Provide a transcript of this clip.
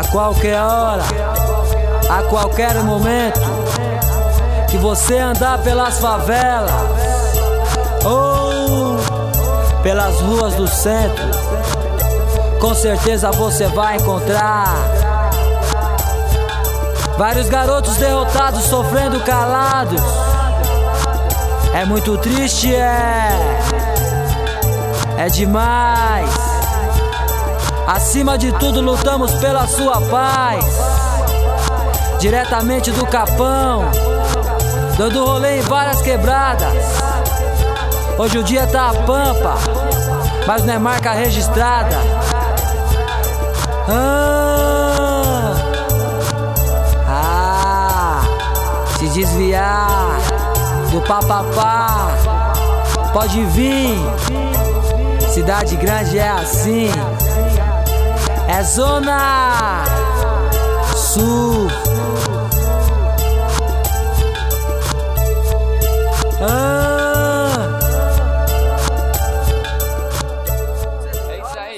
A qualquer hora, a qualquer momento que você andar pelas favelas ou pelas ruas do centro, com certeza você vai encontrar vários garotos derrotados sofrendo calados. É muito triste, é demais. Acima de tudo lutamos pela sua paz. Diretamente do Capão, dando rolê em várias quebradas. Hoje o dia tá a pampa, mas não é marca registrada. Se desviar do papapá, pode vir. Cidade grande é assim. É Zona Sul.